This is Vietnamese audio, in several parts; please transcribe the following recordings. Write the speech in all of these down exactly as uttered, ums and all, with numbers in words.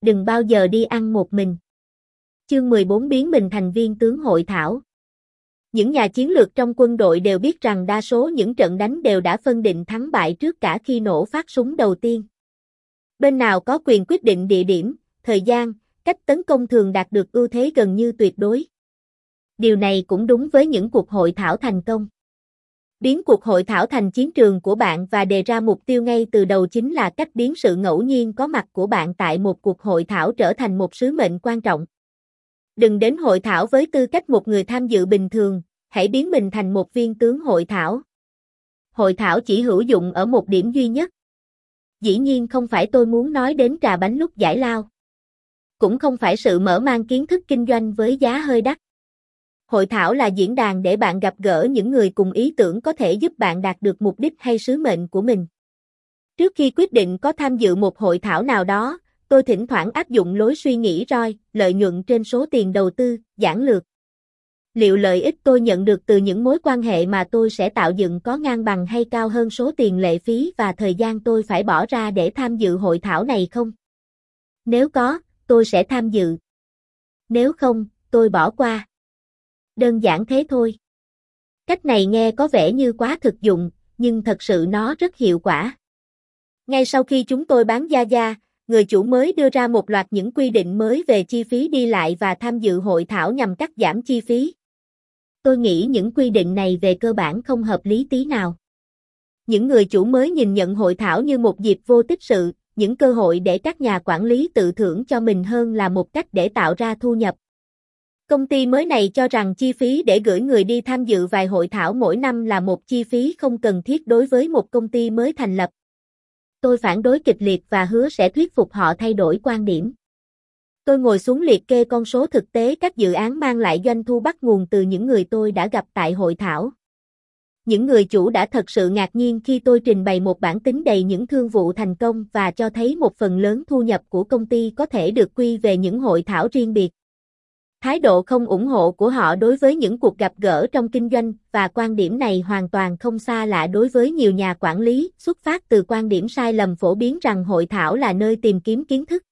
đừng bao giờ đi ăn một mình. Chương mười bốn biến mình thành viên tướng hội thảo. Những nhà chiến lược trong quân đội đều biết rằng đa số những trận đánh đều đã phân định thắng bại trước cả khi nổ phát súng đầu tiên. Bên nào có quyền quyết định địa điểm, thời gian, cách tấn công thường đạt được ưu thế gần như tuyệt đối. Điều này cũng đúng với những cuộc hội thảo thành công. Biến cuộc hội thảo thành chiến trường của bạn và đề ra mục tiêu ngay từ đầu chính là cách biến sự ngẫu nhiên có mặt của bạn tại một cuộc hội thảo trở thành một sứ mệnh quan trọng. Đừng đến hội thảo với tư cách một người tham dự bình thường, hãy biến mình thành một viên tướng hội thảo. Hội thảo chỉ hữu dụng ở một điểm duy nhất. Dĩ nhiên không phải tôi muốn nói đến trà bánh lúc giải lao. Cũng không phải sự mở mang kiến thức kinh doanh với giá hơi đắt. Hội thảo là diễn đàn để bạn gặp gỡ những người cùng ý tưởng có thể giúp bạn đạt được mục đích hay sứ mệnh của mình. Trước khi quyết định có tham dự một hội thảo nào đó, tôi thỉnh thoảng áp dụng lối suy nghĩ roi, lợi nhuận trên số tiền đầu tư, giản lược. Liệu lợi ích tôi nhận được từ những mối quan hệ mà tôi sẽ tạo dựng có ngang bằng hay cao hơn số tiền lệ phí và thời gian tôi phải bỏ ra để tham dự hội thảo này không? Nếu có, tôi sẽ tham dự. Nếu không, tôi bỏ qua. Đơn giản thế thôi. Cách này nghe có vẻ như quá thực dụng, nhưng thật sự nó rất hiệu quả. Ngay sau khi chúng tôi bán Gia Gia, người chủ mới đưa ra một loạt những quy định mới về chi phí đi lại và tham dự hội thảo nhằm cắt giảm chi phí. Tôi nghĩ những quy định này về cơ bản không hợp lý tí nào. Những người chủ mới nhìn nhận hội thảo như một dịp vô tích sự, những cơ hội để các nhà quản lý tự thưởng cho mình hơn là một cách để tạo ra thu nhập. Công ty mới này cho rằng chi phí để gửi người đi tham dự vài hội thảo mỗi năm là một chi phí không cần thiết đối với một công ty mới thành lập. Tôi phản đối kịch liệt và hứa sẽ thuyết phục họ thay đổi quan điểm. Tôi ngồi xuống liệt kê con số thực tế các dự án mang lại doanh thu bắt nguồn từ những người tôi đã gặp tại hội thảo. Những người chủ đã thật sự ngạc nhiên khi tôi trình bày một bản tính đầy những thương vụ thành công và cho thấy một phần lớn thu nhập của công ty có thể được quy về những hội thảo riêng biệt. Thái độ không ủng hộ của họ đối với những cuộc gặp gỡ trong kinh doanh và quan điểm này hoàn toàn không xa lạ đối với nhiều nhà quản lý, xuất phát từ quan điểm sai lầm phổ biến rằng hội thảo là nơi tìm kiếm kiến thức.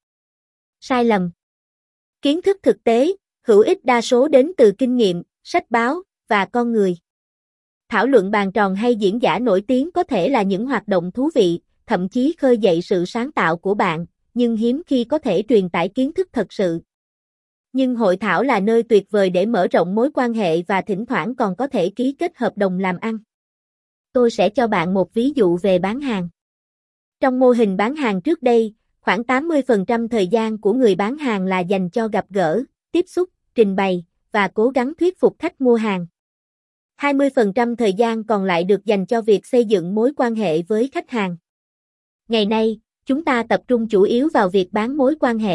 Sai lầm. Kiến thức thực tế, hữu ích đa số đến từ kinh nghiệm, sách báo và con người. Thảo luận bàn tròn hay diễn giả nổi tiếng có thể là những hoạt động thú vị, thậm chí khơi dậy sự sáng tạo của bạn, nhưng hiếm khi có thể truyền tải kiến thức thật sự. Nhưng hội thảo là nơi tuyệt vời để mở rộng mối quan hệ và thỉnh thoảng còn có thể ký kết hợp đồng làm ăn. Tôi sẽ cho bạn một ví dụ về bán hàng. Trong mô hình bán hàng trước đây, khoảng tám mươi phần trăm thời gian của người bán hàng là dành cho gặp gỡ, tiếp xúc, trình bày và cố gắng thuyết phục khách mua hàng. hai mươi phần trăm thời gian còn lại được dành cho việc xây dựng mối quan hệ với khách hàng. Ngày nay, chúng ta tập trung chủ yếu vào việc bán mối quan hệ.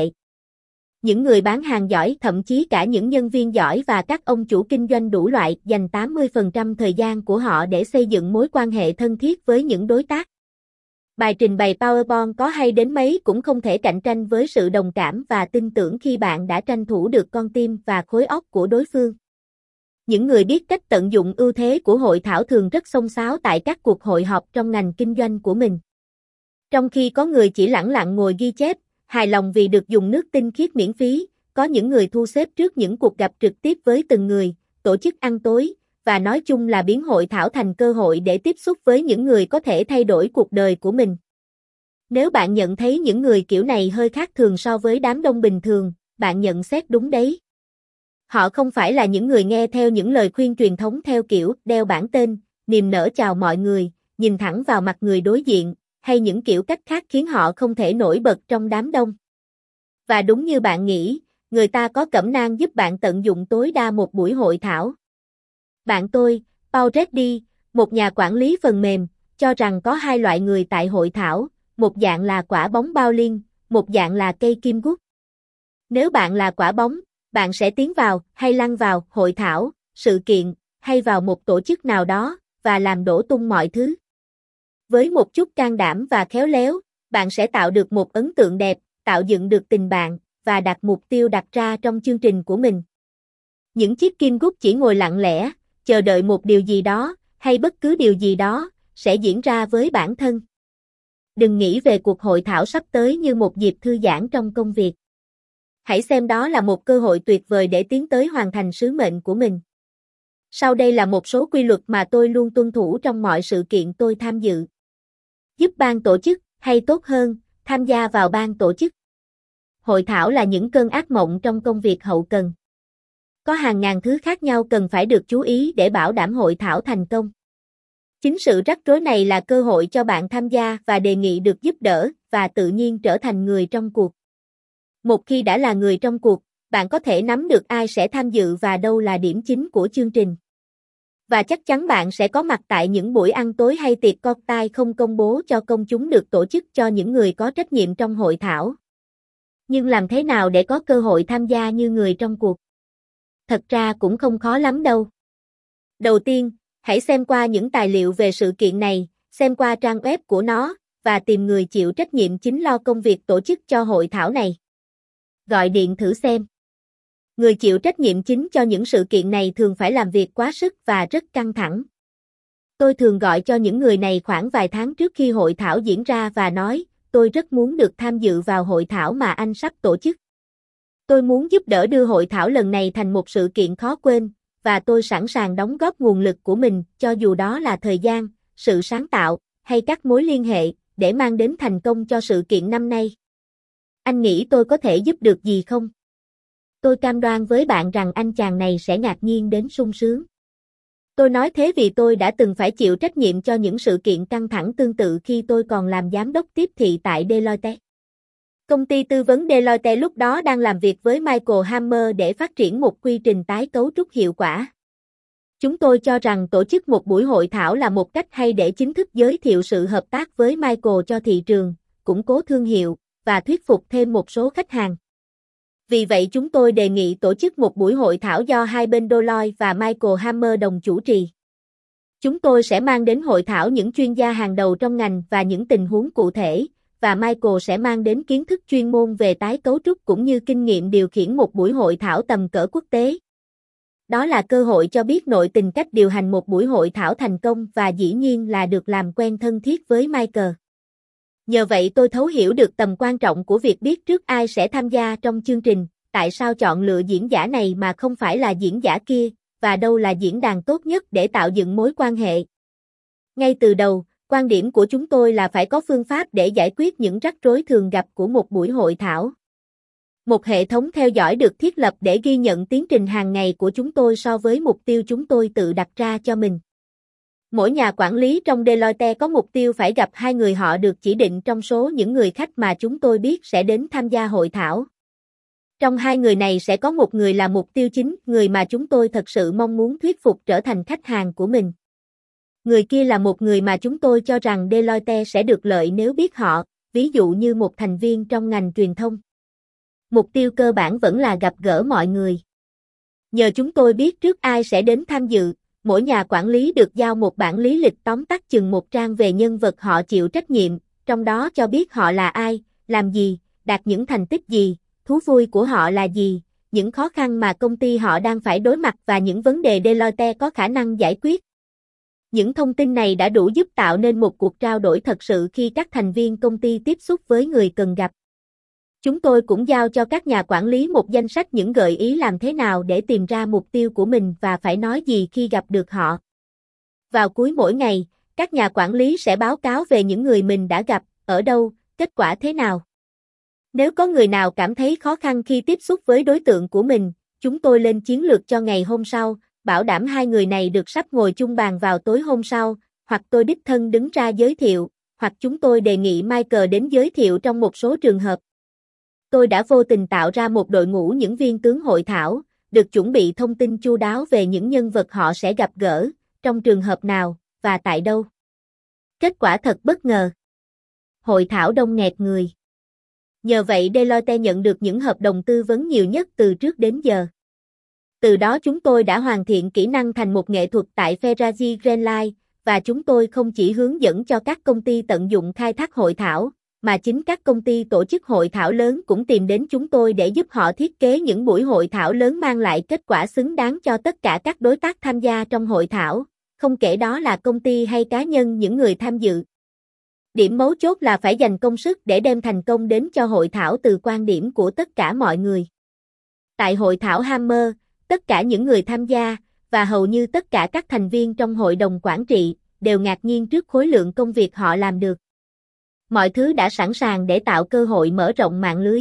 Những người bán hàng giỏi, thậm chí cả những nhân viên giỏi và các ông chủ kinh doanh đủ loại dành tám mươi phần trăm thời gian của họ để xây dựng mối quan hệ thân thiết với những đối tác. Bài trình bày PowerPoint có hay đến mấy cũng không thể cạnh tranh với sự đồng cảm và tin tưởng khi bạn đã tranh thủ được con tim và khối óc của đối phương. Những người biết cách tận dụng ưu thế của hội thảo thường rất xông xáo tại các cuộc hội họp trong ngành kinh doanh của mình. Trong khi có người chỉ lẳng lặng ngồi ghi chép, hài lòng vì được dùng nước tinh khiết miễn phí, có những người thu xếp trước những cuộc gặp trực tiếp với từng người, tổ chức ăn tối, và nói chung là biến hội thảo thành cơ hội để tiếp xúc với những người có thể thay đổi cuộc đời của mình. Nếu bạn nhận thấy những người kiểu này hơi khác thường so với đám đông bình thường, bạn nhận xét đúng đấy. Họ không phải là những người nghe theo những lời khuyên truyền thống theo kiểu đeo bảng tên, niềm nở chào mọi người, nhìn thẳng vào mặt người đối diện, hay những kiểu cách khác khiến họ không thể nổi bật trong đám đông. Và đúng như bạn nghĩ, người ta có cẩm nang giúp bạn tận dụng tối đa một buổi hội thảo. Bạn tôi, Paul Reddy, một nhà quản lý phần mềm, cho rằng có hai loại người tại hội thảo, một dạng là quả bóng bao liên, một dạng là cây kim gút. Nếu bạn là quả bóng, bạn sẽ tiến vào hay lăn vào hội thảo, sự kiện, hay vào một tổ chức nào đó, và làm đổ tung mọi thứ. Với một chút can đảm và khéo léo, bạn sẽ tạo được một ấn tượng đẹp, tạo dựng được tình bạn, và đặt mục tiêu đặt ra trong chương trình của mình. Những chiếc kim gút chỉ ngồi lặng lẽ, chờ đợi một điều gì đó, hay bất cứ điều gì đó, sẽ diễn ra với bản thân. Đừng nghĩ về cuộc hội thảo sắp tới như một dịp thư giãn trong công việc. Hãy xem đó là một cơ hội tuyệt vời để tiến tới hoàn thành sứ mệnh của mình. Sau đây là một số quy luật mà tôi luôn tuân thủ trong mọi sự kiện tôi tham dự. Giúp ban tổ chức, hay tốt hơn, tham gia vào ban tổ chức. Hội thảo là những cơn ác mộng trong công việc hậu cần. Có hàng ngàn thứ khác nhau cần phải được chú ý để bảo đảm hội thảo thành công. Chính sự rắc rối này là cơ hội cho bạn tham gia và đề nghị được giúp đỡ và tự nhiên trở thành người trong cuộc. Một khi đã là người trong cuộc, bạn có thể nắm được ai sẽ tham dự và đâu là điểm chính của chương trình. Và chắc chắn bạn sẽ có mặt tại những buổi ăn tối hay tiệc cocktail không công bố cho công chúng được tổ chức cho những người có trách nhiệm trong hội thảo. Nhưng làm thế nào để có cơ hội tham gia như người trong cuộc? Thật ra cũng không khó lắm đâu. Đầu tiên, hãy xem qua những tài liệu về sự kiện này, xem qua trang web của nó, và tìm người chịu trách nhiệm chính lo công việc tổ chức cho hội thảo này. Gọi điện thử xem. Người chịu trách nhiệm chính cho những sự kiện này thường phải làm việc quá sức và rất căng thẳng. Tôi thường gọi cho những người này khoảng vài tháng trước khi hội thảo diễn ra và nói, tôi rất muốn được tham dự vào hội thảo mà anh sắp tổ chức. Tôi muốn giúp đỡ đưa hội thảo lần này thành một sự kiện khó quên, và tôi sẵn sàng đóng góp nguồn lực của mình, cho dù đó là thời gian, sự sáng tạo, hay các mối liên hệ, để mang đến thành công cho sự kiện năm nay. Anh nghĩ tôi có thể giúp được gì không? Tôi cam đoan với bạn rằng anh chàng này sẽ ngạc nhiên đến sung sướng. Tôi nói thế vì tôi đã từng phải chịu trách nhiệm cho những sự kiện căng thẳng tương tự khi tôi còn làm giám đốc tiếp thị tại Deloitte. Công ty tư vấn Deloitte lúc đó đang làm việc với Michael Hammer để phát triển một quy trình tái cấu trúc hiệu quả. Chúng tôi cho rằng tổ chức một buổi hội thảo là một cách hay để chính thức giới thiệu sự hợp tác với Michael cho thị trường, củng cố thương hiệu, và thuyết phục thêm một số khách hàng. Vì vậy chúng tôi đề nghị tổ chức một buổi hội thảo do hai bên Deloitte và Michael Hammer đồng chủ trì. Chúng tôi sẽ mang đến hội thảo những chuyên gia hàng đầu trong ngành và những tình huống cụ thể, và Michael sẽ mang đến kiến thức chuyên môn về tái cấu trúc cũng như kinh nghiệm điều khiển một buổi hội thảo tầm cỡ quốc tế. Đó là cơ hội cho biết nội tình cách điều hành một buổi hội thảo thành công và dĩ nhiên là được làm quen thân thiết với Michael. Nhờ vậy tôi thấu hiểu được tầm quan trọng của việc biết trước ai sẽ tham gia trong chương trình, tại sao chọn lựa diễn giả này mà không phải là diễn giả kia, và đâu là diễn đàn tốt nhất để tạo dựng mối quan hệ. Ngay từ đầu, quan điểm của chúng tôi là phải có phương pháp để giải quyết những rắc rối thường gặp của một buổi hội thảo. Một hệ thống theo dõi được thiết lập để ghi nhận tiến trình hàng ngày của chúng tôi so với mục tiêu chúng tôi tự đặt ra cho mình. Mỗi nhà quản lý trong Deloitte có mục tiêu phải gặp hai người họ được chỉ định trong số những người khách mà chúng tôi biết sẽ đến tham gia hội thảo. Trong hai người này sẽ có một người là mục tiêu chính, người mà chúng tôi thật sự mong muốn thuyết phục trở thành khách hàng của mình. Người kia là một người mà chúng tôi cho rằng Deloitte sẽ được lợi nếu biết họ, ví dụ như một thành viên trong ngành truyền thông. Mục tiêu cơ bản vẫn là gặp gỡ mọi người. Nhờ chúng tôi biết trước ai sẽ đến tham dự, mỗi nhà quản lý được giao một bản lý lịch tóm tắt chừng một trang về nhân vật họ chịu trách nhiệm, trong đó cho biết họ là ai, làm gì, đạt những thành tích gì, thú vui của họ là gì, những khó khăn mà công ty họ đang phải đối mặt và những vấn đề Deloitte có khả năng giải quyết. Những thông tin này đã đủ giúp tạo nên một cuộc trao đổi thật sự khi các thành viên công ty tiếp xúc với người cần gặp. Chúng tôi cũng giao cho các nhà quản lý một danh sách những gợi ý làm thế nào để tìm ra mục tiêu của mình và phải nói gì khi gặp được họ. Vào cuối mỗi ngày, các nhà quản lý sẽ báo cáo về những người mình đã gặp, ở đâu, kết quả thế nào. Nếu có người nào cảm thấy khó khăn khi tiếp xúc với đối tượng của mình, chúng tôi lên chiến lược cho ngày hôm sau, bảo đảm hai người này được sắp ngồi chung bàn vào tối hôm sau, hoặc tôi đích thân đứng ra giới thiệu, hoặc chúng tôi đề nghị Michael đến giới thiệu trong một số trường hợp. Tôi đã vô tình tạo ra một đội ngũ những viên tướng hội thảo, được chuẩn bị thông tin chu đáo về những nhân vật họ sẽ gặp gỡ, trong trường hợp nào, và tại đâu. Kết quả thật bất ngờ. Hội thảo đông nghẹt người. Nhờ vậy Deloitte nhận được những hợp đồng tư vấn nhiều nhất từ trước đến giờ. Từ đó chúng tôi đã hoàn thiện kỹ năng thành một nghệ thuật tại Ferrari Grand Line, và chúng tôi không chỉ hướng dẫn cho các công ty tận dụng khai thác hội thảo, mà chính các công ty tổ chức hội thảo lớn cũng tìm đến chúng tôi để giúp họ thiết kế những buổi hội thảo lớn mang lại kết quả xứng đáng cho tất cả các đối tác tham gia trong hội thảo, không kể đó là công ty hay cá nhân những người tham dự. Điểm mấu chốt là phải dành công sức để đem thành công đến cho hội thảo từ quan điểm của tất cả mọi người. Tại hội thảo Hammer, tất cả những người tham gia, và hầu như tất cả các thành viên trong hội đồng quản trị, đều ngạc nhiên trước khối lượng công việc họ làm được. Mọi thứ đã sẵn sàng để tạo cơ hội mở rộng mạng lưới.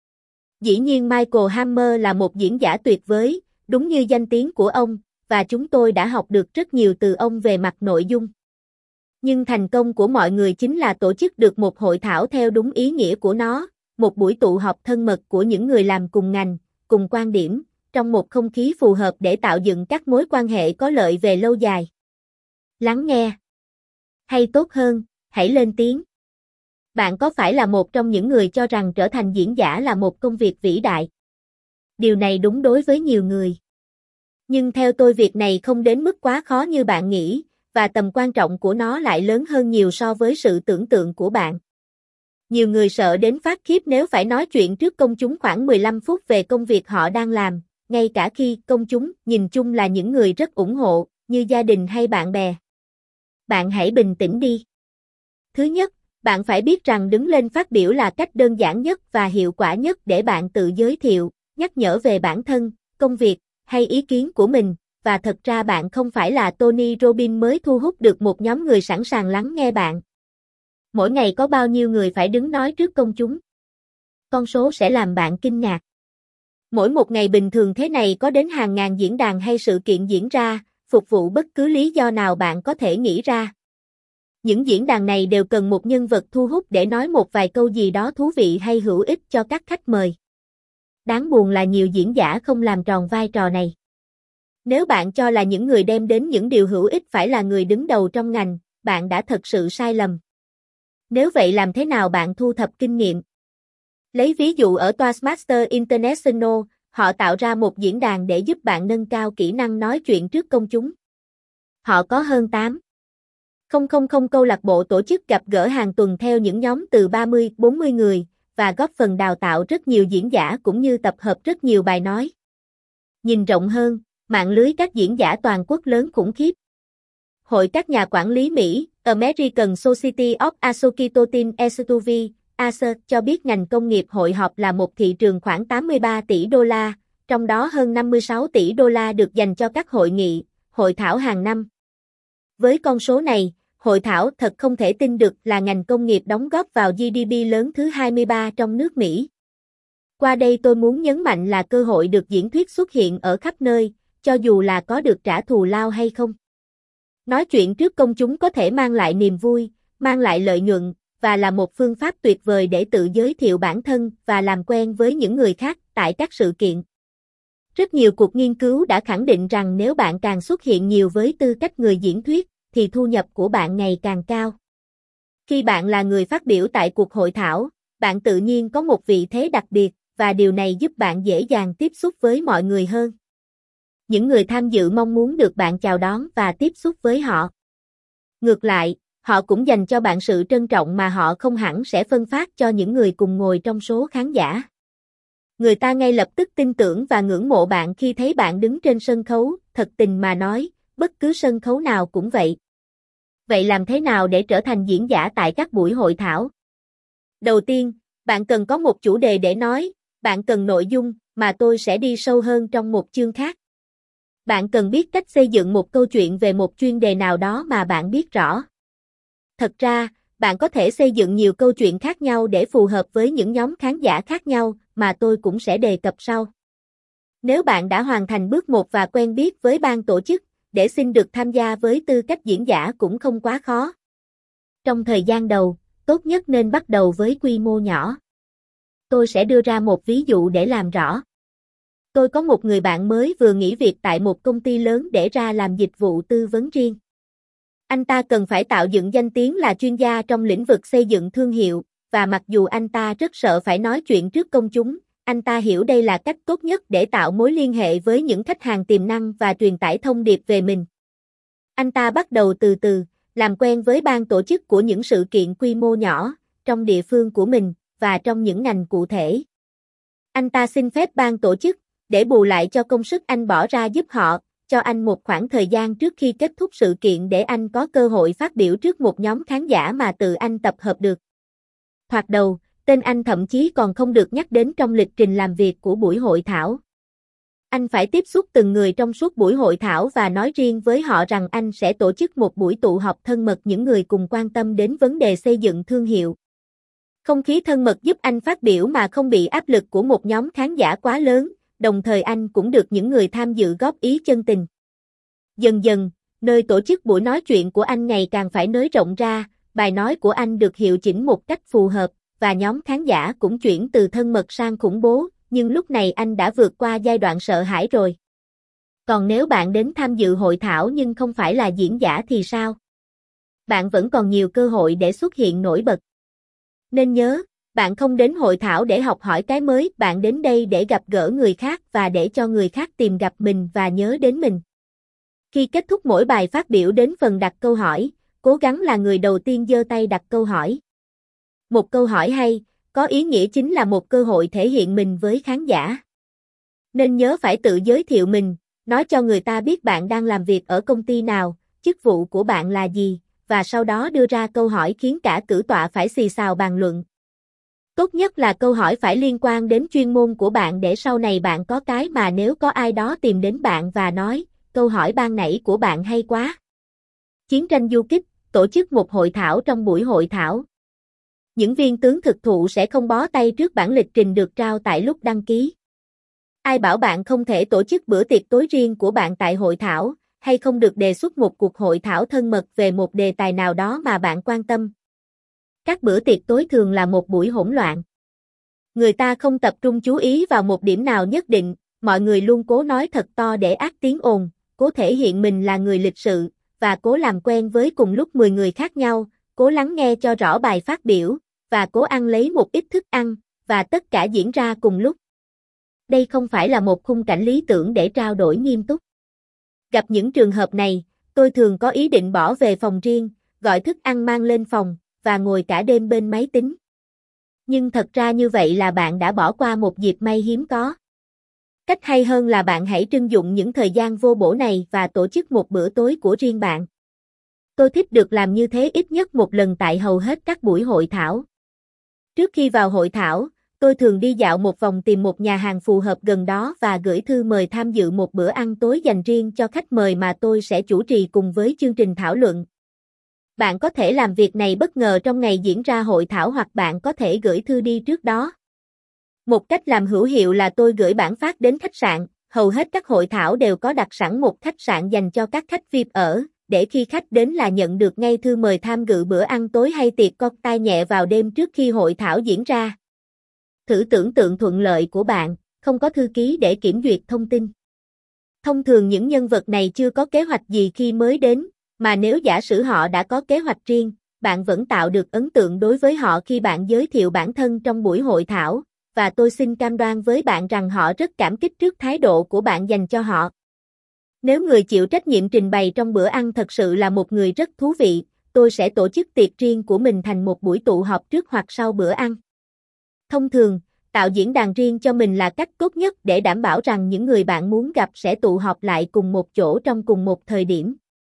Dĩ nhiên Michael Hammer là một diễn giả tuyệt vời, đúng như danh tiếng của ông, và chúng tôi đã học được rất nhiều từ ông về mặt nội dung. Nhưng thành công của mọi người chính là tổ chức được một hội thảo theo đúng ý nghĩa của nó, một buổi tụ họp thân mật của những người làm cùng ngành, cùng quan điểm, trong một không khí phù hợp để tạo dựng các mối quan hệ có lợi về lâu dài. Lắng nghe. Hay tốt hơn, hãy lên tiếng. Bạn có phải là một trong những người cho rằng trở thành diễn giả là một công việc vĩ đại? Điều này đúng đối với nhiều người. Nhưng theo tôi việc này không đến mức quá khó như bạn nghĩ, và tầm quan trọng của nó lại lớn hơn nhiều so với sự tưởng tượng của bạn. Nhiều người sợ đến phát khiếp nếu phải nói chuyện trước công chúng khoảng mười lăm phút về công việc họ đang làm, ngay cả khi công chúng nhìn chung là những người rất ủng hộ, như gia đình hay bạn bè. Bạn hãy bình tĩnh đi. Thứ nhất, bạn phải biết rằng đứng lên phát biểu là cách đơn giản nhất và hiệu quả nhất để bạn tự giới thiệu, nhắc nhở về bản thân, công việc, hay ý kiến của mình, và thật ra bạn không phải là Tony Robbins mới thu hút được một nhóm người sẵn sàng lắng nghe bạn. Mỗi ngày có bao nhiêu người phải đứng nói trước công chúng? Con số sẽ làm bạn kinh ngạc. Mỗi một ngày bình thường thế này có đến hàng ngàn diễn đàn hay sự kiện diễn ra, phục vụ bất cứ lý do nào bạn có thể nghĩ ra. Những diễn đàn này đều cần một nhân vật thu hút để nói một vài câu gì đó thú vị hay hữu ích cho các khách mời. Đáng buồn là nhiều diễn giả không làm tròn vai trò này. Nếu bạn cho là những người đem đến những điều hữu ích phải là người đứng đầu trong ngành, bạn đã thật sự sai lầm. Nếu vậy làm thế nào bạn thu thập kinh nghiệm? Lấy ví dụ ở Toastmasters International, họ tạo ra một diễn đàn để giúp bạn nâng cao kỹ năng nói chuyện trước công chúng. Họ có hơn tám nghìn câu lạc bộ tổ chức gặp gỡ hàng tuần theo những nhóm từ ba mươi đến bốn mươi người, và góp phần đào tạo rất nhiều diễn giả cũng như tập hợp rất nhiều bài nói. Nhìn rộng hơn, mạng lưới các diễn giả toàn quốc lớn khủng khiếp. Hội các nhà quản lý Mỹ, American Society of Associated Executives, A S E, cho biết ngành công nghiệp hội họp là một thị trường khoảng tám mươi ba tỷ đô la, trong đó hơn năm mươi sáu tỷ đô la được dành cho các hội nghị, hội thảo hàng năm. Với con số này, hội thảo thật không thể tin được là ngành công nghiệp đóng góp vào G D P lớn thứ hai mươi ba trong nước Mỹ. Qua đây tôi muốn nhấn mạnh là cơ hội được diễn thuyết xuất hiện ở khắp nơi, cho dù là có được trả thù lao hay không. Nói chuyện trước công chúng có thể mang lại niềm vui, mang lại lợi nhuận, và là một phương pháp tuyệt vời để tự giới thiệu bản thân và làm quen với những người khác tại các sự kiện. Rất nhiều cuộc nghiên cứu đã khẳng định rằng nếu bạn càng xuất hiện nhiều với tư cách người diễn thuyết, thì thu nhập của bạn ngày càng cao. Khi bạn là người phát biểu tại cuộc hội thảo, bạn tự nhiên có một vị thế đặc biệt, và điều này giúp bạn dễ dàng tiếp xúc với mọi người hơn. Những người tham dự mong muốn được bạn chào đón và tiếp xúc với họ. Ngược lại, họ cũng dành cho bạn sự trân trọng mà họ không hẳn sẽ phân phát cho những người cùng ngồi trong số khán giả. Người ta ngay lập tức tin tưởng và ngưỡng mộ bạn khi thấy bạn đứng trên sân khấu, thật tình mà nói, bất cứ sân khấu nào cũng vậy. Vậy làm thế nào để trở thành diễn giả tại các buổi hội thảo? Đầu tiên, bạn cần có một chủ đề để nói, bạn cần nội dung, mà tôi sẽ đi sâu hơn trong một chương khác. Bạn cần biết cách xây dựng một câu chuyện về một chuyên đề nào đó mà bạn biết rõ. Thật ra, bạn có thể xây dựng nhiều câu chuyện khác nhau để phù hợp với những nhóm khán giả khác nhau mà tôi cũng sẽ đề cập sau. Nếu bạn đã hoàn thành bước một và quen biết với ban tổ chức, để xin được tham gia với tư cách diễn giả cũng không quá khó. Trong thời gian đầu, tốt nhất nên bắt đầu với quy mô nhỏ. Tôi sẽ đưa ra một ví dụ để làm rõ. Tôi có một người bạn mới vừa nghỉ việc tại một công ty lớn để ra làm dịch vụ tư vấn riêng. Anh ta cần phải tạo dựng danh tiếng là chuyên gia trong lĩnh vực xây dựng thương hiệu, và mặc dù anh ta rất sợ phải nói chuyện trước công chúng, anh ta hiểu đây là cách tốt nhất để tạo mối liên hệ với những khách hàng tiềm năng và truyền tải thông điệp về mình. Anh ta bắt đầu từ từ, làm quen với ban tổ chức của những sự kiện quy mô nhỏ, trong địa phương của mình, và trong những ngành cụ thể. Anh ta xin phép ban tổ chức, để bù lại cho công sức anh bỏ ra giúp họ, cho anh một khoảng thời gian trước khi kết thúc sự kiện để anh có cơ hội phát biểu trước một nhóm khán giả mà tự anh tập hợp được. Thoạt đầu, tên anh thậm chí còn không được nhắc đến trong lịch trình làm việc của buổi hội thảo. Anh phải tiếp xúc từng người trong suốt buổi hội thảo và nói riêng với họ rằng anh sẽ tổ chức một buổi tụ họp thân mật những người cùng quan tâm đến vấn đề xây dựng thương hiệu. Không khí thân mật giúp anh phát biểu mà không bị áp lực của một nhóm khán giả quá lớn, đồng thời anh cũng được những người tham dự góp ý chân tình. Dần dần, nơi tổ chức buổi nói chuyện của anh ngày càng phải nới rộng ra, bài nói của anh được hiệu chỉnh một cách phù hợp, và nhóm khán giả cũng chuyển từ thân mật sang khủng bố, nhưng lúc này anh đã vượt qua giai đoạn sợ hãi rồi. Còn nếu bạn đến tham dự hội thảo nhưng không phải là diễn giả thì sao? Bạn vẫn còn nhiều cơ hội để xuất hiện nổi bật. Nên nhớ, bạn không đến hội thảo để học hỏi cái mới, bạn đến đây để gặp gỡ người khác và để cho người khác tìm gặp mình và nhớ đến mình. Khi kết thúc mỗi bài phát biểu đến phần đặt câu hỏi, cố gắng là người đầu tiên giơ tay đặt câu hỏi. Một câu hỏi hay, có ý nghĩa chính là một cơ hội thể hiện mình với khán giả. Nên nhớ phải tự giới thiệu mình, nói cho người ta biết bạn đang làm việc ở công ty nào, chức vụ của bạn là gì, và sau đó đưa ra câu hỏi khiến cả cử tọa phải xì xào bàn luận. Tốt nhất là câu hỏi phải liên quan đến chuyên môn của bạn để sau này bạn có cái mà nếu có ai đó tìm đến bạn và nói, câu hỏi ban nãy của bạn hay quá. Chiến tranh du kích, tổ chức một hội thảo trong buổi hội thảo. Những viên tướng thực thụ sẽ không bó tay trước bản lịch trình được trao tại lúc đăng ký. Ai bảo bạn không thể tổ chức bữa tiệc tối riêng của bạn tại hội thảo, hay không được đề xuất một cuộc hội thảo thân mật về một đề tài nào đó mà bạn quan tâm. Các bữa tiệc tối thường là một buổi hỗn loạn. Người ta không tập trung chú ý vào một điểm nào nhất định, mọi người luôn cố nói thật to để át tiếng ồn, cố thể hiện mình là người lịch sự, và cố làm quen với cùng lúc mười người khác nhau, cố lắng nghe cho rõ bài phát biểu, và cố ăn lấy một ít thức ăn, và tất cả diễn ra cùng lúc. Đây không phải là một khung cảnh lý tưởng để trao đổi nghiêm túc. Gặp những trường hợp này, tôi thường có ý định bỏ về phòng riêng, gọi thức ăn mang lên phòng, và ngồi cả đêm bên máy tính. Nhưng thật ra như vậy là bạn đã bỏ qua một dịp may hiếm có. Cách hay hơn là bạn hãy trân dụng những thời gian vô bổ này và tổ chức một bữa tối của riêng bạn. Tôi thích được làm như thế ít nhất một lần tại hầu hết các buổi hội thảo. Trước khi vào hội thảo, tôi thường đi dạo một vòng tìm một nhà hàng phù hợp gần đó và gửi thư mời tham dự một bữa ăn tối dành riêng cho khách mời mà tôi sẽ chủ trì cùng với chương trình thảo luận. Bạn có thể làm việc này bất ngờ trong ngày diễn ra hội thảo hoặc bạn có thể gửi thư đi trước đó. Một cách làm hữu hiệu là tôi gửi bản phát đến khách sạn, hầu hết các hội thảo đều có đặt sẵn một khách sạn dành cho các khách vi ai pi ở, để khi khách đến là nhận được ngay thư mời tham dự bữa ăn tối hay tiệc cocktail nhẹ vào đêm trước khi hội thảo diễn ra. Thử tưởng tượng thuận lợi của bạn, không có thư ký để kiểm duyệt thông tin. Thông thường những nhân vật này chưa có kế hoạch gì khi mới đến, mà nếu giả sử họ đã có kế hoạch riêng, bạn vẫn tạo được ấn tượng đối với họ khi bạn giới thiệu bản thân trong buổi hội thảo, và tôi xin cam đoan với bạn rằng họ rất cảm kích trước thái độ của bạn dành cho họ. Nếu người chịu trách nhiệm trình bày trong bữa ăn thật sự là một người rất thú vị, tôi sẽ tổ chức tiệc riêng của mình thành một buổi tụ họp trước hoặc sau bữa ăn. Thông thường, tạo diễn đàn riêng cho mình là cách tốt nhất để đảm bảo rằng những người bạn muốn gặp sẽ tụ họp lại cùng một chỗ trong cùng một thời điểm.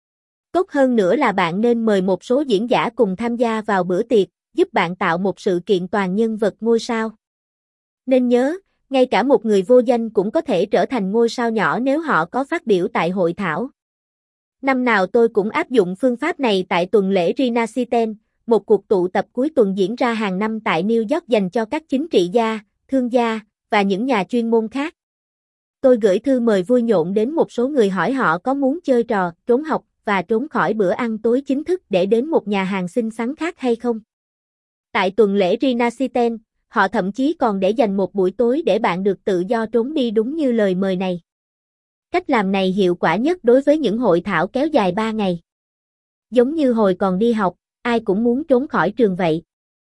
Tốt hơn nữa là bạn nên mời một số diễn giả cùng tham gia vào bữa tiệc, giúp bạn tạo một sự kiện toàn nhân vật ngôi sao. Nên nhớ, ngay cả một người vô danh cũng có thể trở thành ngôi sao nhỏ nếu họ có phát biểu tại hội thảo. Năm nào tôi cũng áp dụng phương pháp này tại tuần lễ Rinasciten, một cuộc tụ tập cuối tuần diễn ra hàng năm tại New York dành cho các chính trị gia, thương gia, và những nhà chuyên môn khác. Tôi gửi thư mời vui nhộn đến một số người hỏi họ có muốn chơi trò, trốn học, và trốn khỏi bữa ăn tối chính thức để đến một nhà hàng xinh xắn khác hay không. Tại tuần lễ Rinasciten, họ thậm chí còn để dành một buổi tối để bạn được tự do trốn đi đúng như lời mời này. Cách làm này hiệu quả nhất đối với những hội thảo kéo dài ba ngày. Giống như hồi còn đi học, ai cũng muốn trốn khỏi trường vậy.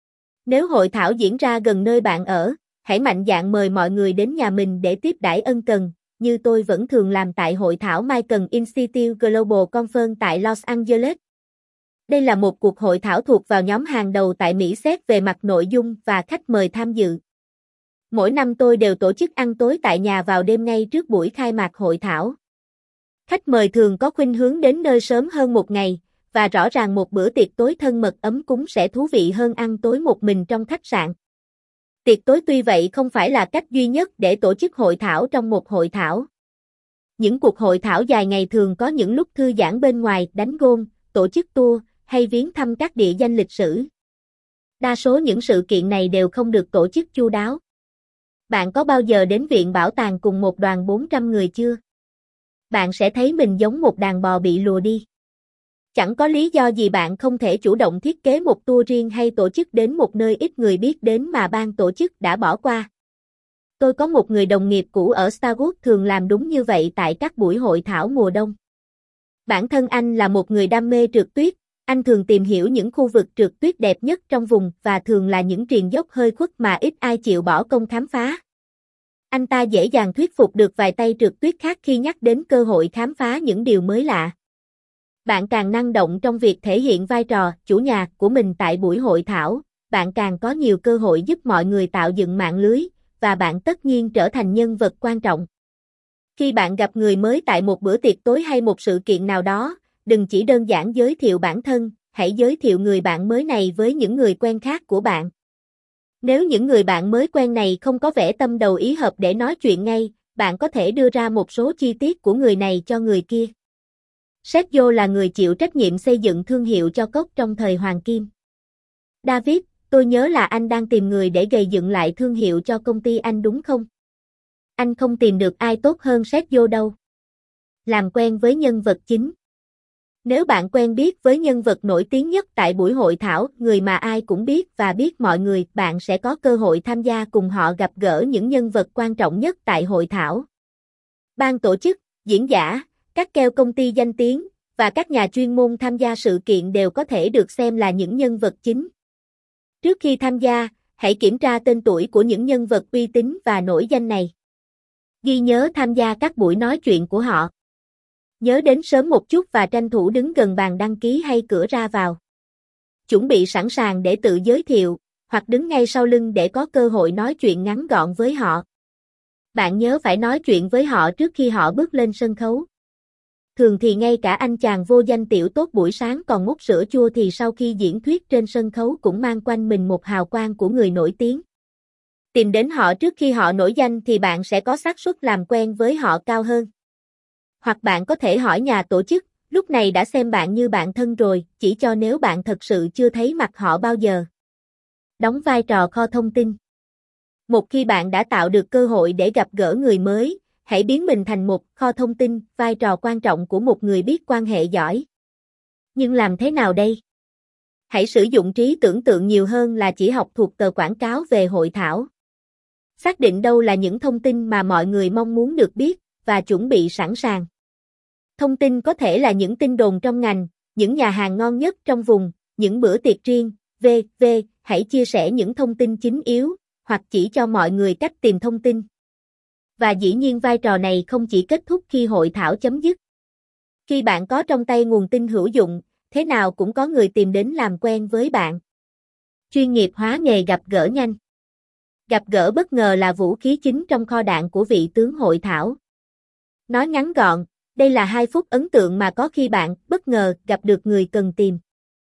Nếu hội thảo diễn ra gần nơi bạn ở, hãy mạnh dạn mời mọi người đến nhà mình để tiếp đãi ân cần, như tôi vẫn thường làm tại hội thảo Michael Institute Global Conference tại Los Angeles. Đây là một cuộc hội thảo thuộc vào nhóm hàng đầu tại Mỹ xét về mặt nội dung và khách mời tham dự. Mỗi năm tôi đều tổ chức ăn tối tại nhà vào đêm ngay trước buổi khai mạc hội thảo. Khách mời thường có khuynh hướng đến nơi sớm hơn một ngày, và rõ ràng một bữa tiệc tối thân mật ấm cúng sẽ thú vị hơn ăn tối một mình trong khách sạn. Tiệc tối tuy vậy không phải là cách duy nhất để tổ chức hội thảo trong một hội thảo. Những cuộc hội thảo dài ngày thường có những lúc thư giãn bên ngoài, đánh golf, tổ chức tour, hay viếng thăm các địa danh lịch sử. Đa số những sự kiện này đều không được tổ chức chu đáo. Bạn có bao giờ đến viện bảo tàng cùng một đoàn bốn trăm người chưa? Bạn sẽ thấy mình giống một đàn bò bị lùa đi. Chẳng có lý do gì bạn không thể chủ động thiết kế một tour riêng hay tổ chức đến một nơi ít người biết đến mà ban tổ chức đã bỏ qua. Tôi có một người đồng nghiệp cũ ở Starwood thường làm đúng như vậy tại các buổi hội thảo mùa đông. Bản thân anh là một người đam mê trượt tuyết, anh thường tìm hiểu những khu vực trượt tuyết đẹp nhất trong vùng và thường là những triền dốc hơi khuất mà ít ai chịu bỏ công khám phá. Anh ta dễ dàng thuyết phục được vài tay trượt tuyết khác khi nhắc đến cơ hội khám phá những điều mới lạ. Bạn càng năng động trong việc thể hiện vai trò chủ nhà của mình tại buổi hội thảo, bạn càng có nhiều cơ hội giúp mọi người tạo dựng mạng lưới, và bạn tất nhiên trở thành nhân vật quan trọng. Khi bạn gặp người mới tại một bữa tiệc tối hay một sự kiện nào đó, đừng chỉ đơn giản giới thiệu bản thân, hãy giới thiệu người bạn mới này với những người quen khác của bạn. Nếu những người bạn mới quen này không có vẻ tâm đầu ý hợp để nói chuyện ngay, bạn có thể đưa ra một số chi tiết của người này cho người kia. Sergio là người chịu trách nhiệm xây dựng thương hiệu cho Coke trong thời Hoàng Kim. David, tôi nhớ là anh đang tìm người để gây dựng lại thương hiệu cho công ty anh đúng không? Anh không tìm được ai tốt hơn Sergio đâu. Làm quen với nhân vật chính. Nếu bạn quen biết với nhân vật nổi tiếng nhất tại buổi hội thảo, người mà ai cũng biết và biết mọi người, bạn sẽ có cơ hội tham gia cùng họ gặp gỡ những nhân vật quan trọng nhất tại hội thảo. Ban tổ chức, diễn giả, các keo công ty danh tiếng, và các nhà chuyên môn tham gia sự kiện đều có thể được xem là những nhân vật chính. Trước khi tham gia, hãy kiểm tra tên tuổi của những nhân vật uy tín và nổi danh này. Ghi nhớ tham gia các buổi nói chuyện của họ. Nhớ đến sớm một chút và tranh thủ đứng gần bàn đăng ký hay cửa ra vào. Chuẩn bị sẵn sàng để tự giới thiệu, hoặc đứng ngay sau lưng để có cơ hội nói chuyện ngắn gọn với họ. Bạn nhớ phải nói chuyện với họ trước khi họ bước lên sân khấu. Thường thì ngay cả anh chàng vô danh tiểu tốt buổi sáng còn mút sữa chua thì sau khi diễn thuyết trên sân khấu cũng mang quanh mình một hào quang của người nổi tiếng. Tìm đến họ trước khi họ nổi danh thì bạn sẽ có xác suất làm quen với họ cao hơn. Hoặc bạn có thể hỏi nhà tổ chức, lúc này đã xem bạn như bạn thân rồi, chỉ cho nếu bạn thật sự chưa thấy mặt họ bao giờ. Đóng vai trò kho thông tin. Một khi bạn đã tạo được cơ hội để gặp gỡ người mới, hãy biến mình thành một kho thông tin, vai trò quan trọng của một người biết quan hệ giỏi. Nhưng làm thế nào đây? Hãy sử dụng trí tưởng tượng nhiều hơn là chỉ học thuộc tờ quảng cáo về hội thảo. Xác định đâu là những thông tin mà mọi người mong muốn được biết, và chuẩn bị sẵn sàng. Thông tin có thể là những tin đồn trong ngành, những nhà hàng ngon nhất trong vùng, những bữa tiệc riêng, vân vân Hãy chia sẻ những thông tin chính yếu, hoặc chỉ cho mọi người cách tìm thông tin. Và dĩ nhiên vai trò này không chỉ kết thúc khi hội thảo chấm dứt. Khi bạn có trong tay nguồn tin hữu dụng, thế nào cũng có người tìm đến làm quen với bạn. Chuyên nghiệp hóa nghề gặp gỡ nhanh. Gặp gỡ bất ngờ là vũ khí chính trong kho đạn của vị tướng hội thảo. Nói ngắn gọn, đây là hai phút ấn tượng mà có khi bạn bất ngờ gặp được người cần tìm.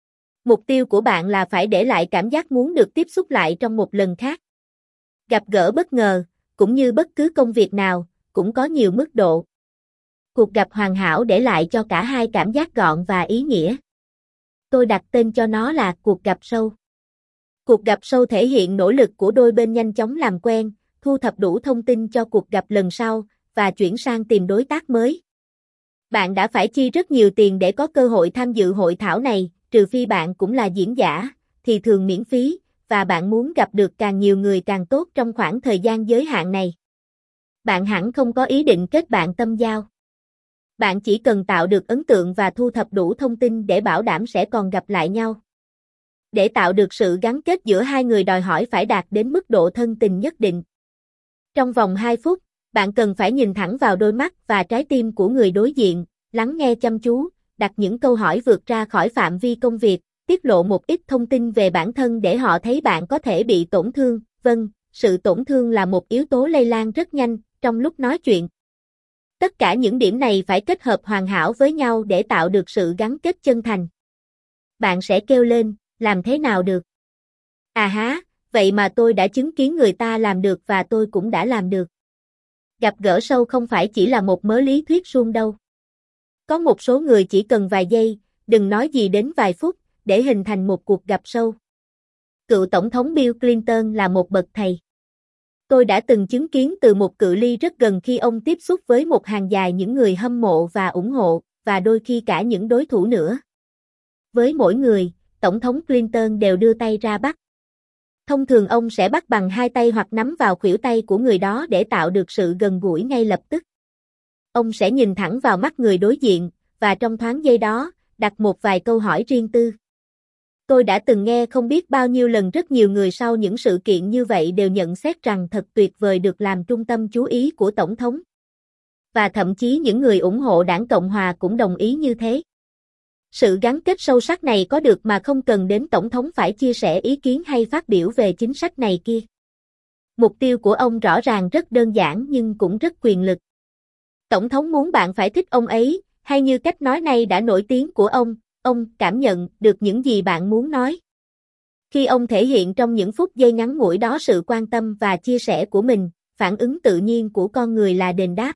Mục tiêu của bạn là phải để lại cảm giác muốn được tiếp xúc lại trong một lần khác. Gặp gỡ bất ngờ, cũng như bất cứ công việc nào, cũng có nhiều mức độ. Cuộc gặp hoàn hảo để lại cho cả hai cảm giác gọn và ý nghĩa. Tôi đặt tên cho nó là cuộc gặp sâu. Cuộc gặp sâu thể hiện nỗ lực của đôi bên nhanh chóng làm quen, thu thập đủ thông tin cho cuộc gặp lần sau, và chuyển sang tìm đối tác mới. Bạn đã phải chi rất nhiều tiền để có cơ hội tham dự hội thảo này, trừ phi bạn cũng là diễn giả, thì thường miễn phí, và bạn muốn gặp được càng nhiều người càng tốt trong khoảng thời gian giới hạn này. Bạn hẳn không có ý định kết bạn tâm giao. Bạn chỉ cần tạo được ấn tượng và thu thập đủ thông tin để bảo đảm sẽ còn gặp lại nhau. Để tạo được sự gắn kết giữa hai người đòi hỏi phải đạt đến mức độ thân tình nhất định. Trong vòng hai phút, bạn cần phải nhìn thẳng vào đôi mắt và trái tim của người đối diện, lắng nghe chăm chú, đặt những câu hỏi vượt ra khỏi phạm vi công việc, tiết lộ một ít thông tin về bản thân để họ thấy bạn có thể bị tổn thương. Vâng, sự tổn thương là một yếu tố lây lan rất nhanh trong lúc nói chuyện. Tất cả những điểm này phải kết hợp hoàn hảo với nhau để tạo được sự gắn kết chân thành. Bạn sẽ kêu lên, làm thế nào được? À há, vậy mà tôi đã chứng kiến người ta làm được và tôi cũng đã làm được. Gặp gỡ sâu không phải chỉ là một mớ lý thuyết suông đâu. Có một số người chỉ cần vài giây, đừng nói gì đến vài phút, để hình thành một cuộc gặp sâu. Cựu Tổng thống Bill Clinton là một bậc thầy. Tôi đã từng chứng kiến từ một cự ly rất gần khi ông tiếp xúc với một hàng dài những người hâm mộ và ủng hộ, và đôi khi cả những đối thủ nữa. Với mỗi người, Tổng thống Clinton đều đưa tay ra bắt. Thông thường ông sẽ bắt bằng hai tay hoặc nắm vào khuỷu tay của người đó để tạo được sự gần gũi ngay lập tức. Ông sẽ nhìn thẳng vào mắt người đối diện, và trong thoáng giây đó, đặt một vài câu hỏi riêng tư. Tôi đã từng nghe không biết bao nhiêu lần rất nhiều người sau những sự kiện như vậy đều nhận xét rằng thật tuyệt vời được làm trung tâm chú ý của Tổng thống. Và thậm chí những người ủng hộ đảng Cộng Hòa cũng đồng ý như thế. Sự gắn kết sâu sắc này có được mà không cần đến Tổng thống phải chia sẻ ý kiến hay phát biểu về chính sách này kia. Mục tiêu của ông rõ ràng rất đơn giản nhưng cũng rất quyền lực. Tổng thống muốn bạn phải thích ông ấy, hay như cách nói này đã nổi tiếng của ông, ông cảm nhận được những gì bạn muốn nói. Khi ông thể hiện trong những phút giây ngắn ngủi đó sự quan tâm và chia sẻ của mình, phản ứng tự nhiên của con người là đền đáp.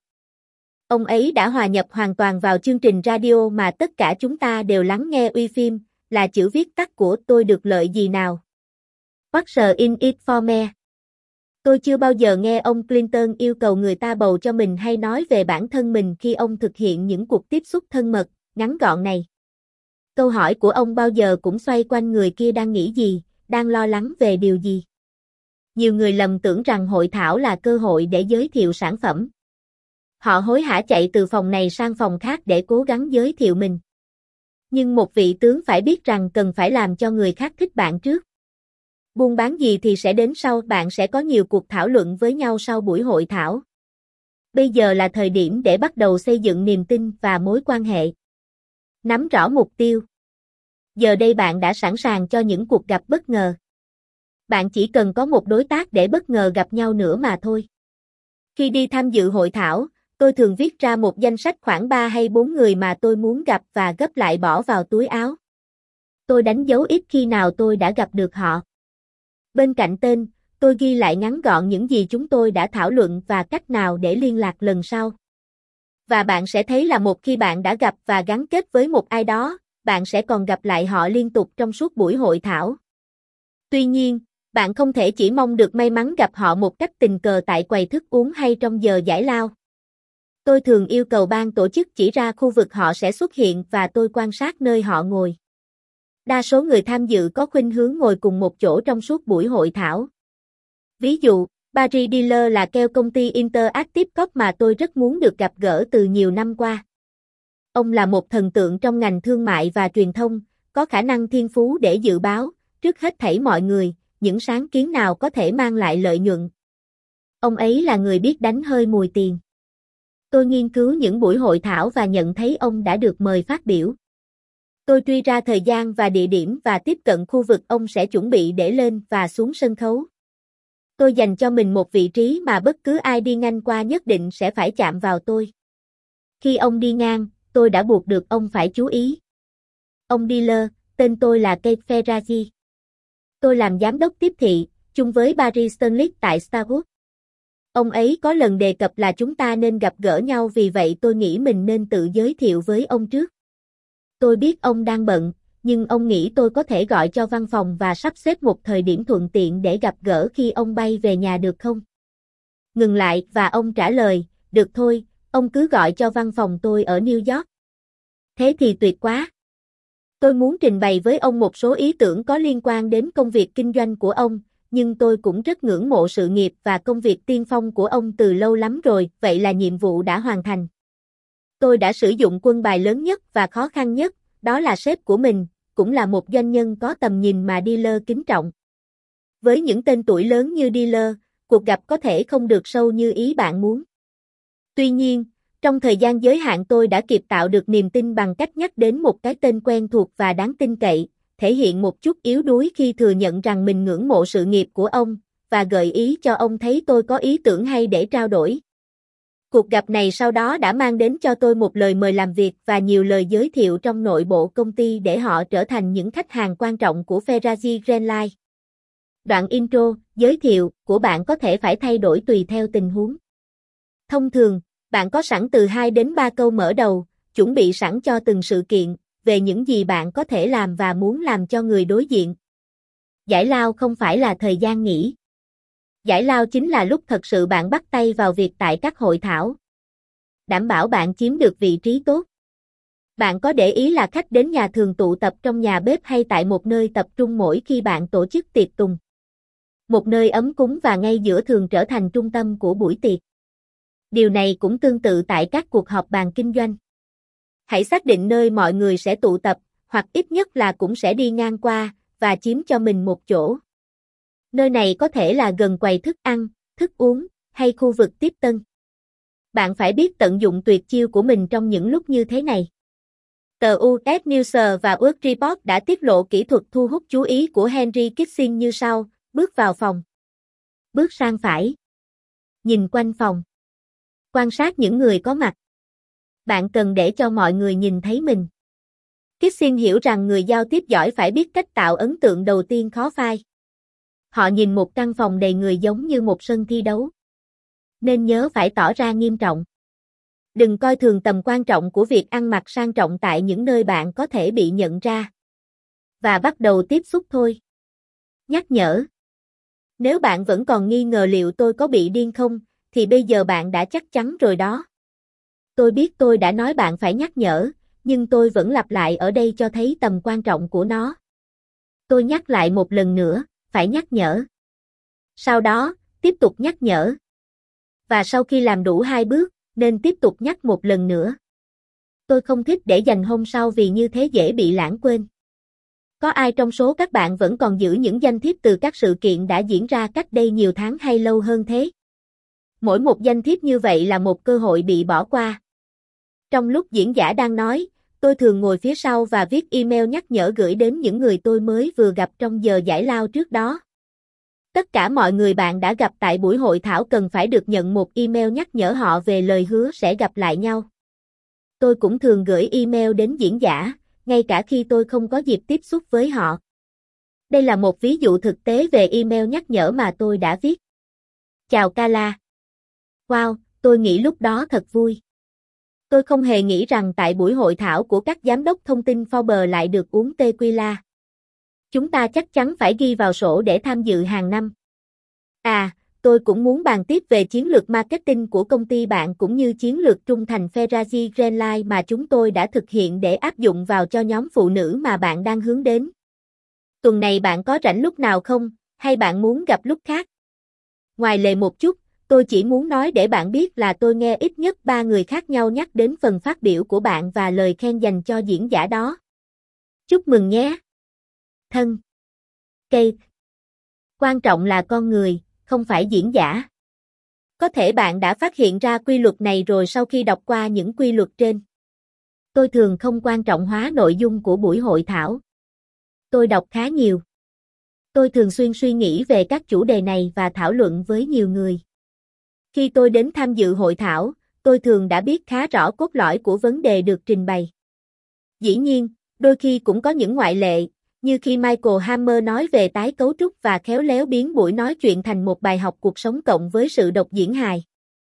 Ông ấy đã hòa nhập hoàn toàn vào chương trình radio mà tất cả chúng ta đều lắng nghe uy phim, là chữ viết tắt của tôi được lợi gì nào. What's in it for me? Tôi chưa bao giờ nghe ông Clinton yêu cầu người ta bầu cho mình hay nói về bản thân mình khi ông thực hiện những cuộc tiếp xúc thân mật, ngắn gọn này. Câu hỏi của ông bao giờ cũng xoay quanh người kia đang nghĩ gì, đang lo lắng về điều gì. Nhiều người lầm tưởng rằng hội thảo là cơ hội để giới thiệu sản phẩm. Họ hối hả chạy từ phòng này sang phòng khác để cố gắng giới thiệu mình. Nhưng một vị tướng phải biết rằng cần phải làm cho người khác thích bạn trước. Buôn bán gì thì sẽ đến sau, bạn sẽ có nhiều cuộc thảo luận với nhau sau buổi hội thảo. Bây giờ là thời điểm để bắt đầu xây dựng niềm tin và mối quan hệ. Nắm rõ mục tiêu. Giờ đây bạn đã sẵn sàng cho những cuộc gặp bất ngờ. Bạn chỉ cần có một đối tác để bất ngờ gặp nhau nữa mà thôi. Khi đi tham dự hội thảo, tôi thường viết ra một danh sách khoảng ba hay bốn người mà tôi muốn gặp và gấp lại bỏ vào túi áo. Tôi đánh dấu ít khi nào tôi đã gặp được họ. Bên cạnh tên, tôi ghi lại ngắn gọn những gì chúng tôi đã thảo luận và cách nào để liên lạc lần sau. Và bạn sẽ thấy là một khi bạn đã gặp và gắn kết với một ai đó, bạn sẽ còn gặp lại họ liên tục trong suốt buổi hội thảo. Tuy nhiên, bạn không thể chỉ mong được may mắn gặp họ một cách tình cờ tại quầy thức uống hay trong giờ giải lao. Tôi thường yêu cầu ban tổ chức chỉ ra khu vực họ sẽ xuất hiện và tôi quan sát nơi họ ngồi. Đa số người tham dự có khuynh hướng ngồi cùng một chỗ trong suốt buổi hội thảo. Ví dụ, Barry Diller là keo công ty Interactive Corp mà tôi rất muốn được gặp gỡ từ nhiều năm qua. Ông là một thần tượng trong ngành thương mại và truyền thông, có khả năng thiên phú để dự báo, trước hết thảy mọi người, những sáng kiến nào có thể mang lại lợi nhuận. Ông ấy là người biết đánh hơi mùi tiền. Tôi nghiên cứu những buổi hội thảo và nhận thấy ông đã được mời phát biểu. Tôi truy ra thời gian và địa điểm và tiếp cận khu vực ông sẽ chuẩn bị để lên và xuống sân khấu. Tôi dành cho mình một vị trí mà bất cứ ai đi ngang qua nhất định sẽ phải chạm vào tôi. Khi ông đi ngang, tôi đã buộc được ông phải chú ý. Ông Diller, tên tôi là Kate Ferrazzi. Tôi làm giám đốc tiếp thị, chung với Barry Sternlicht tại Starbucks. Ông ấy có lần đề cập là chúng ta nên gặp gỡ nhau, vì vậy tôi nghĩ mình nên tự giới thiệu với ông trước. Tôi biết ông đang bận, nhưng ông nghĩ tôi có thể gọi cho văn phòng và sắp xếp một thời điểm thuận tiện để gặp gỡ khi ông bay về nhà được không? Ngừng lại và ông trả lời, được thôi, ông cứ gọi cho văn phòng tôi ở New York. Thế thì tuyệt quá. Tôi muốn trình bày với ông một số ý tưởng có liên quan đến công việc kinh doanh của ông, nhưng tôi cũng rất ngưỡng mộ sự nghiệp và công việc tiên phong của ông từ lâu lắm rồi, vậy là nhiệm vụ đã hoàn thành. Tôi đã sử dụng quân bài lớn nhất và khó khăn nhất, đó là sếp của mình, cũng là một doanh nhân có tầm nhìn mà Diller kính trọng. Với những tên tuổi lớn như Diller, cuộc gặp có thể không được sâu như ý bạn muốn. Tuy nhiên, trong thời gian giới hạn tôi đã kịp tạo được niềm tin bằng cách nhắc đến một cái tên quen thuộc và đáng tin cậy, thể hiện một chút yếu đuối khi thừa nhận rằng mình ngưỡng mộ sự nghiệp của ông, và gợi ý cho ông thấy tôi có ý tưởng hay để trao đổi. Cuộc gặp này sau đó đã mang đến cho tôi một lời mời làm việc và nhiều lời giới thiệu trong nội bộ công ty để họ trở thành những khách hàng quan trọng của Ferrazzi Greenlight. Đoạn intro, giới thiệu, của bạn có thể phải thay đổi tùy theo tình huống. Thông thường, bạn có sẵn từ hai đến ba câu mở đầu, chuẩn bị sẵn cho từng sự kiện, về những gì bạn có thể làm và muốn làm cho người đối diện. Giải lao không phải là thời gian nghỉ. Giải lao chính là lúc thật sự bạn bắt tay vào việc tại các hội thảo. Đảm bảo bạn chiếm được vị trí tốt. Bạn có để ý là khách đến nhà thường tụ tập trong nhà bếp hay tại một nơi tập trung mỗi khi bạn tổ chức tiệc tùng. Một nơi ấm cúng và ngay giữa thường trở thành trung tâm của buổi tiệc. Điều này cũng tương tự tại các cuộc họp bàn kinh doanh. Hãy xác định nơi mọi người sẽ tụ tập, hoặc ít nhất là cũng sẽ đi ngang qua, và chiếm cho mình một chỗ. Nơi này có thể là gần quầy thức ăn, thức uống, hay khu vực tiếp tân. Bạn phải biết tận dụng tuyệt chiêu của mình trong những lúc như thế này. Tờ u ét News và Work Report đã tiết lộ kỹ thuật thu hút chú ý của Henry Kissinger như sau: bước vào phòng. Bước sang phải. Nhìn quanh phòng. Quan sát những người có mặt. Bạn cần để cho mọi người nhìn thấy mình. Kissinger hiểu rằng người giao tiếp giỏi phải biết cách tạo ấn tượng đầu tiên khó phai. Họ nhìn một căn phòng đầy người giống như một sân thi đấu. Nên nhớ phải tỏ ra nghiêm trọng. Đừng coi thường tầm quan trọng của việc ăn mặc sang trọng tại những nơi bạn có thể bị nhận ra. Và bắt đầu tiếp xúc thôi. Nhắc nhở. Nếu bạn vẫn còn nghi ngờ liệu tôi có bị điên không, thì bây giờ bạn đã chắc chắn rồi đó. Tôi biết tôi đã nói bạn phải nhắc nhở, nhưng tôi vẫn lặp lại ở đây cho thấy tầm quan trọng của nó. Tôi nhắc lại một lần nữa, phải nhắc nhở. Sau đó, tiếp tục nhắc nhở. Và sau khi làm đủ hai bước, nên tiếp tục nhắc một lần nữa. Tôi không thích để dành hôm sau vì như thế dễ bị lãng quên. Có ai trong số các bạn vẫn còn giữ những danh thiếp từ các sự kiện đã diễn ra cách đây nhiều tháng hay lâu hơn thế? Mỗi một danh thiếp như vậy là một cơ hội bị bỏ qua. Trong lúc diễn giả đang nói, tôi thường ngồi phía sau và viết email nhắc nhở gửi đến những người tôi mới vừa gặp trong giờ giải lao trước đó. Tất cả mọi người bạn đã gặp tại buổi hội thảo cần phải được nhận một email nhắc nhở họ về lời hứa sẽ gặp lại nhau. Tôi cũng thường gửi email đến diễn giả, ngay cả khi tôi không có dịp tiếp xúc với họ. Đây là một ví dụ thực tế về email nhắc nhở mà tôi đã viết. Chào Carla. Wow, tôi nghĩ lúc đó thật vui. Tôi không hề nghĩ rằng tại buổi hội thảo của các giám đốc thông tin Forbes lại được uống tequila. Chúng ta chắc chắn phải ghi vào sổ để tham dự hàng năm. À, tôi cũng muốn bàn tiếp về chiến lược marketing của công ty bạn cũng như chiến lược trung thành Ferrari Greenlight mà chúng tôi đã thực hiện để áp dụng vào cho nhóm phụ nữ mà bạn đang hướng đến. Tuần này bạn có rảnh lúc nào không, hay bạn muốn gặp lúc khác? Ngoài lề một chút, tôi chỉ muốn nói để bạn biết là tôi nghe ít nhất ba người khác nhau nhắc đến phần phát biểu của bạn và lời khen dành cho diễn giả đó. Chúc mừng nhé! Thân. Kate. Quan trọng là con người, không phải diễn giả. Có thể bạn đã phát hiện ra quy luật này rồi sau khi đọc qua những quy luật trên. Tôi thường không quan trọng hóa nội dung của buổi hội thảo. Tôi đọc khá nhiều. Tôi thường xuyên suy nghĩ về các chủ đề này và thảo luận với nhiều người. Khi tôi đến tham dự hội thảo, tôi thường đã biết khá rõ cốt lõi của vấn đề được trình bày. Dĩ nhiên, đôi khi cũng có những ngoại lệ, như khi Michael Hammer nói về tái cấu trúc và khéo léo biến buổi nói chuyện thành một bài học cuộc sống cộng với sự độc diễn hài.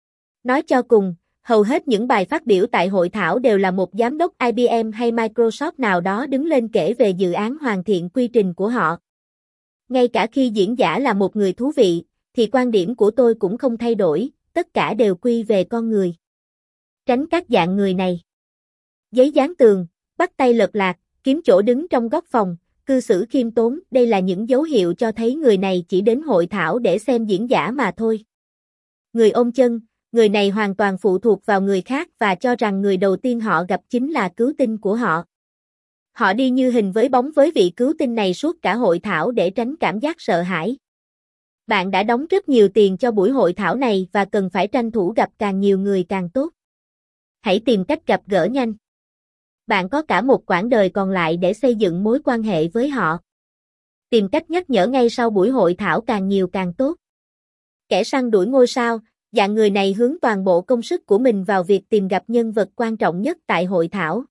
Nói cho cùng, hầu hết những bài phát biểu tại hội thảo đều là một giám đốc I B M hay Microsoft nào đó đứng lên kể về dự án hoàn thiện quy trình của họ. Ngay cả khi diễn giả là một người thú vị, thì quan điểm của tôi cũng không thay đổi, tất cả đều quy về con người. Tránh các dạng người này. Giấy dán tường, bắt tay lật lạc, kiếm chỗ đứng trong góc phòng, cư xử khiêm tốn, đây là những dấu hiệu cho thấy người này chỉ đến hội thảo để xem diễn giả mà thôi. Người ôm chân, người này hoàn toàn phụ thuộc vào người khác và cho rằng người đầu tiên họ gặp chính là cứu tinh của họ. Họ đi như hình với bóng với vị cứu tinh này suốt cả hội thảo để tránh cảm giác sợ hãi. Bạn đã đóng rất nhiều tiền cho buổi hội thảo này và cần phải tranh thủ gặp càng nhiều người càng tốt. Hãy tìm cách gặp gỡ nhanh. Bạn có cả một quãng đời còn lại để xây dựng mối quan hệ với họ. Tìm cách nhắc nhở ngay sau buổi hội thảo càng nhiều càng tốt. Kẻ săn đuổi ngôi sao, dạng người này hướng toàn bộ công sức của mình vào việc tìm gặp nhân vật quan trọng nhất tại hội thảo.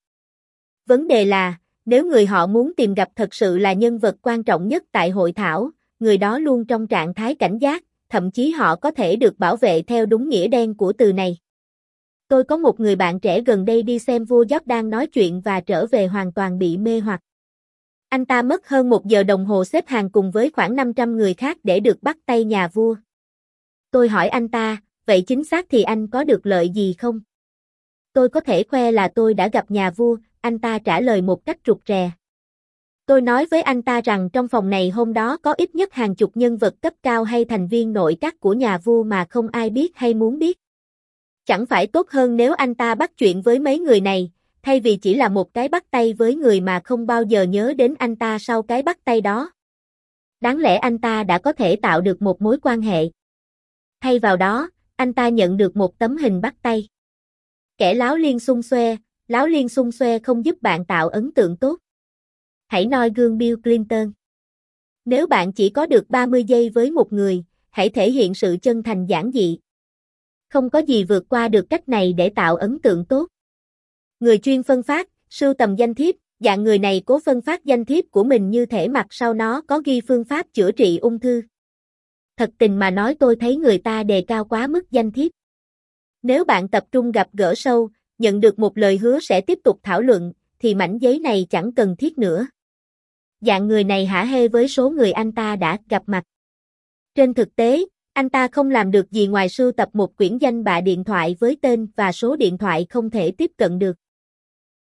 Vấn đề là, nếu người họ muốn tìm gặp thật sự là nhân vật quan trọng nhất tại hội thảo, người đó luôn trong trạng thái cảnh giác, thậm chí họ có thể được bảo vệ theo đúng nghĩa đen của từ này. Tôi có một người bạn trẻ gần đây đi xem vua Jordan nói chuyện và trở về hoàn toàn bị mê hoặc. Anh ta mất hơn một giờ đồng hồ xếp hàng cùng với khoảng năm trăm người khác để được bắt tay nhà vua. Tôi hỏi anh ta, vậy chính xác thì anh có được lợi gì không? Tôi có thể khoe là tôi đã gặp nhà vua, anh ta trả lời một cách rụt rè. Tôi nói với anh ta rằng trong phòng này hôm đó có ít nhất hàng chục nhân vật cấp cao hay thành viên nội các của nhà vua mà không ai biết hay muốn biết. Chẳng phải tốt hơn nếu anh ta bắt chuyện với mấy người này, thay vì chỉ là một cái bắt tay với người mà không bao giờ nhớ đến anh ta sau cái bắt tay đó. Đáng lẽ anh ta đã có thể tạo được một mối quan hệ. Thay vào đó, anh ta nhận được một tấm hình bắt tay. Kẻ láo liên xung xoe, láo liên xung xoe không giúp bạn tạo ấn tượng tốt. Hãy noi gương Bill Clinton. Nếu bạn chỉ có được ba mươi giây với một người, hãy thể hiện sự chân thành giản dị. Không có gì vượt qua được cách này để tạo ấn tượng tốt. Người chuyên phân phát, sưu tầm danh thiếp, dạng người này cố phân phát danh thiếp của mình như thể mặt sau nó có ghi phương pháp chữa trị ung thư. Thật tình mà nói tôi thấy người ta đề cao quá mức danh thiếp. Nếu bạn tập trung gặp gỡ sâu, nhận được một lời hứa sẽ tiếp tục thảo luận, thì mảnh giấy này chẳng cần thiết nữa. Dạng người này hả hê với số người anh ta đã gặp mặt. Trên thực tế, anh ta không làm được gì ngoài sưu tập một quyển danh bạ điện thoại với tên và số điện thoại không thể tiếp cận được.